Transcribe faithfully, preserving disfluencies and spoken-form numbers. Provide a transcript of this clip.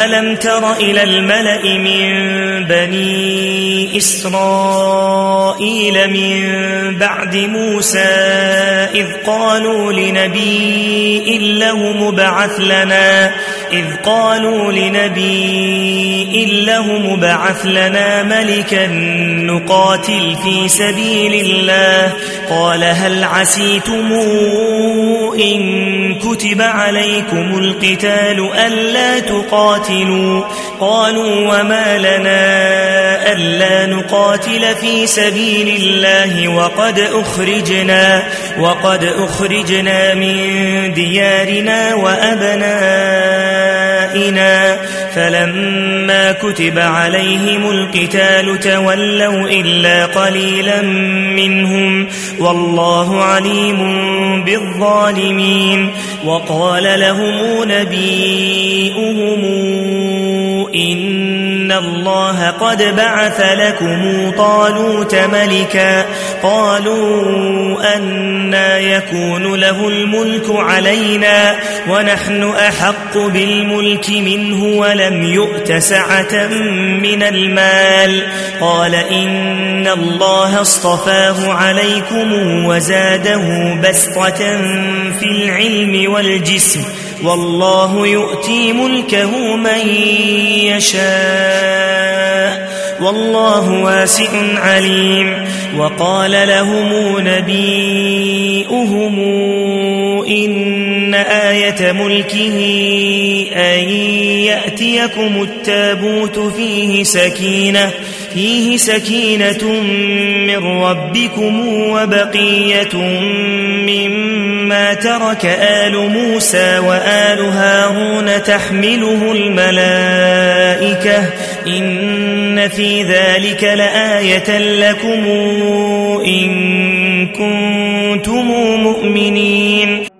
ألم تر إلى الملأ من بني إسرائيل من بعد موسى إذ قالوا لنبي له مبعث لنا إذ قالوا لنبي له مبعث لنا ملكا نقاتل في سبيل الله قال هل عسيتم إن كتب عليكم القتال ألا تقاتلوا قالوا وما لنا ألا نقاتل في سبيل الله وقد أخرجنا وقد أخرجنا من ديارنا وأبنائنا فلما كتب عليهم القتال تولوا إلا قليلا منهم والله عليم بالظالمين وقال لهم نبيئهم إن الله قد بعث لكم طالوت ملكا قالوا أنى يكون له الملك علينا ونحن أحق بالملك منه ولم يؤت سعة من المال قال إن الله اصطفاه عليكم وزاده بسطة في العلم والجسم والله يؤتي ملكه من يشاء والله واسع عليم وقال لهم نبيئهم إن آية ملكه أن يأتيكم التابوت فيه سكينة فيه سكينة من ربكم وبقية مما ترك آل موسى وآل هارون تحمله الملائكة إن في ذلك لآية لكم إن كنتم مؤمنين.